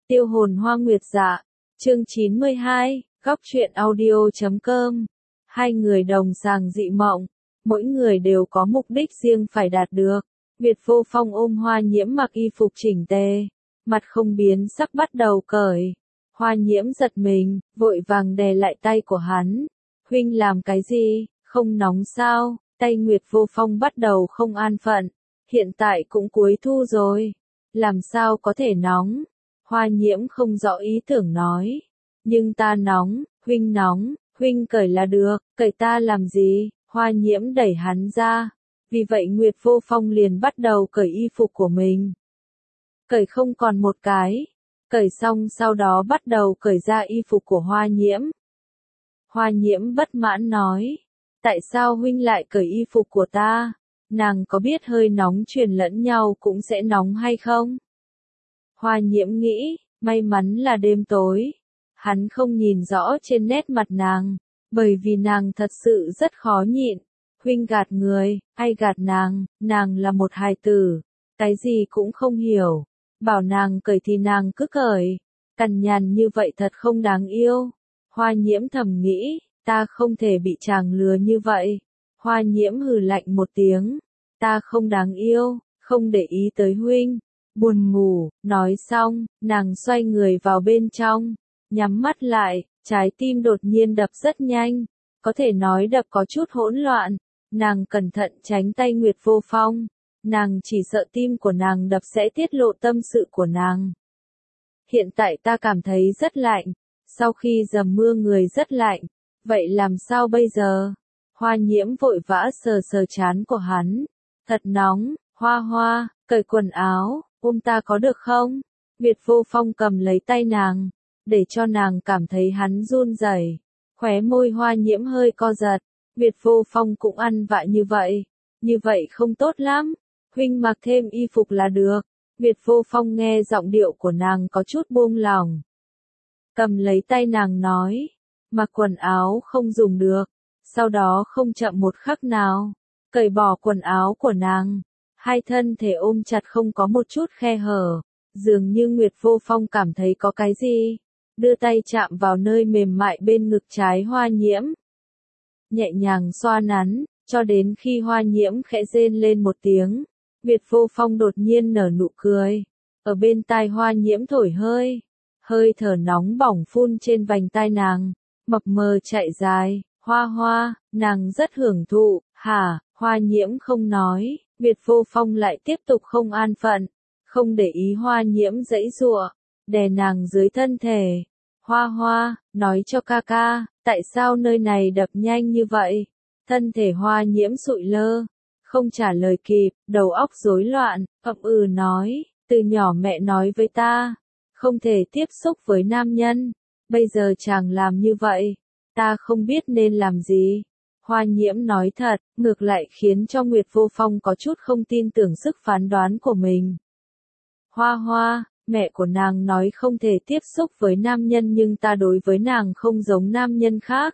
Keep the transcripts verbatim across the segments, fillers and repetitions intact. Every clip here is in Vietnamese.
Tiêu hồn hoa nguyệt dạ. Chương chín mươi hai, góc truyện audio chấm com. Hai người đồng sàng dị mộng, mỗi người đều có mục đích riêng phải đạt được. Việt Vô Phong ôm Hoa Nhiễm mặc y phục chỉnh tề, mặt không biến sắc bắt đầu cởi. Hoa Nhiễm giật mình, vội vàng đè lại tay của hắn. Huynh làm cái gì, không nóng sao? Tay Nguyệt Vô Phong bắt đầu không an phận. Hiện tại cũng cuối thu rồi, làm sao có thể nóng? Hoa Nhiễm không rõ ý tưởng nói. Nhưng ta nóng, huynh nóng, huynh cởi là được, cởi ta làm gì? Hoa Nhiễm đẩy hắn ra. Vì vậy Nguyệt Vô Phong liền bắt đầu cởi y phục của mình. Cởi không còn một cái. Cởi xong sau đó bắt đầu cởi ra y phục của Hoa Nhiễm. Hoa Nhiễm bất mãn nói. Tại sao huynh lại cởi y phục của ta? Nàng có biết hơi nóng truyền lẫn nhau cũng sẽ nóng hay không? Hoa Nhiễm nghĩ, may mắn là đêm tối. Hắn không nhìn rõ trên nét mặt nàng, bởi vì nàng thật sự rất khó nhịn. Huynh gạt người, ai gạt nàng, nàng là một hài tử, cái gì cũng không hiểu. Bảo nàng cởi thì nàng cứ cởi, cằn nhằn như vậy thật không đáng yêu. Hoa Nhiễm thầm nghĩ, ta không thể bị chàng lừa như vậy. Hoa Nhiễm hừ lạnh một tiếng, ta không đáng yêu, không để ý tới huynh. Buồn ngủ, nói xong, nàng xoay người vào bên trong, nhắm mắt lại, trái tim đột nhiên đập rất nhanh, có thể nói đập có chút hỗn loạn. Nàng cẩn thận tránh tay Nguyệt Vô Phong, nàng chỉ sợ tim của nàng đập sẽ tiết lộ tâm sự của nàng. Hiện tại ta cảm thấy rất lạnh, sau khi dầm mưa người rất lạnh, vậy làm sao bây giờ? Hoa Nhiễm vội vã sờ sờ trán của hắn, thật nóng, Hoa Hoa, cởi quần áo, ôm ta có được không? Nguyệt Vô Phong cầm lấy tay nàng, để cho nàng cảm thấy hắn run rẩy. Khóe môi Hoa Nhiễm hơi co giật. Nguyệt Vô Phong cũng ăn vạ như vậy, như vậy không tốt lắm, huynh mặc thêm y phục là được. Nguyệt Vô Phong nghe giọng điệu của nàng có chút buông lòng. Cầm lấy tay nàng nói, mặc quần áo không dùng được, sau đó không chậm một khắc nào, cởi bỏ quần áo của nàng, hai thân thể ôm chặt không có một chút khe hở, dường như Nguyệt Vô Phong cảm thấy có cái gì, đưa tay chạm vào nơi mềm mại bên ngực trái Hoa Nhiễm. Nhẹ nhàng xoa nắn, cho đến khi Hoa Nhiễm khẽ rên lên một tiếng. Nguyệt Vô Phong đột nhiên nở nụ cười. Ở bên tai Hoa Nhiễm thổi hơi. Hơi thở nóng bỏng phun trên vành tai nàng. Mập mờ chạy dài. Hoa Hoa, nàng rất hưởng thụ. Hả, Hoa Nhiễm không nói. Nguyệt Vô Phong lại tiếp tục không an phận. Không để ý Hoa Nhiễm giãy giụa. Đè nàng dưới thân thể. Hoa Hoa, nói cho ca ca, tại sao nơi này đập nhanh như vậy? Thân thể Hoa Nhiễm sụi lơ, không trả lời kịp, đầu óc rối loạn, ậm ừ nói, từ nhỏ mẹ nói với ta, không thể tiếp xúc với nam nhân, bây giờ chàng làm như vậy, ta không biết nên làm gì. Hoa Nhiễm nói thật, ngược lại khiến cho Nguyệt Vô Phong có chút không tin tưởng sức phán đoán của mình. Hoa Hoa, mẹ của nàng nói không thể tiếp xúc với nam nhân nhưng ta đối với nàng không giống nam nhân khác.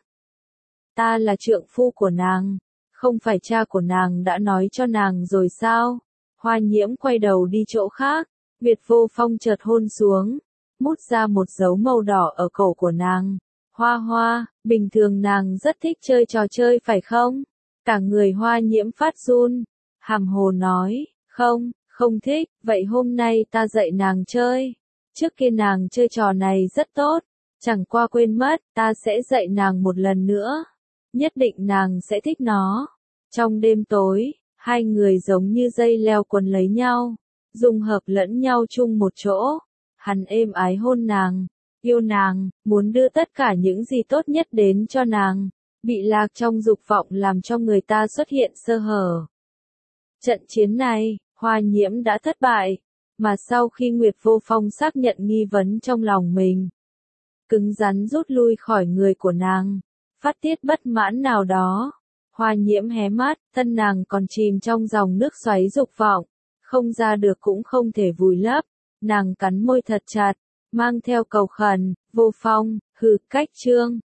Ta là trượng phu của nàng, không phải cha của nàng đã nói cho nàng rồi sao? Hoa Nhiễm quay đầu đi chỗ khác, Nguyệt Vô Phong chợt hôn xuống, mút ra một dấu màu đỏ ở cổ của nàng. Hoa Hoa, bình thường nàng rất thích chơi trò chơi phải không? Cả người Hoa Nhiễm phát run, hàm hồ nói, không. Không thích, vậy hôm nay ta dạy nàng chơi. Trước kia nàng chơi trò này rất tốt, chẳng qua quên mất, ta sẽ dạy nàng một lần nữa. Nhất định nàng sẽ thích nó. Trong đêm tối, hai người giống như dây leo quấn lấy nhau, dung hợp lẫn nhau chung một chỗ. Hắn êm ái hôn nàng, yêu nàng, muốn đưa tất cả những gì tốt nhất đến cho nàng. Bị lạc trong dục vọng làm cho người ta xuất hiện sơ hở. Trận chiến này, Hoa Nhiễm đã thất bại, mà sau khi Nguyệt Vô Phong xác nhận nghi vấn trong lòng mình, cứng rắn rút lui khỏi người của nàng, phát tiết bất mãn nào đó. Hoa Nhiễm hé mắt, thân nàng còn chìm trong dòng nước xoáy dục vọng, không ra được cũng không thể vùi lấp, nàng cắn môi thật chặt, mang theo cầu khẩn, Vô Phong, hừ, cách trương,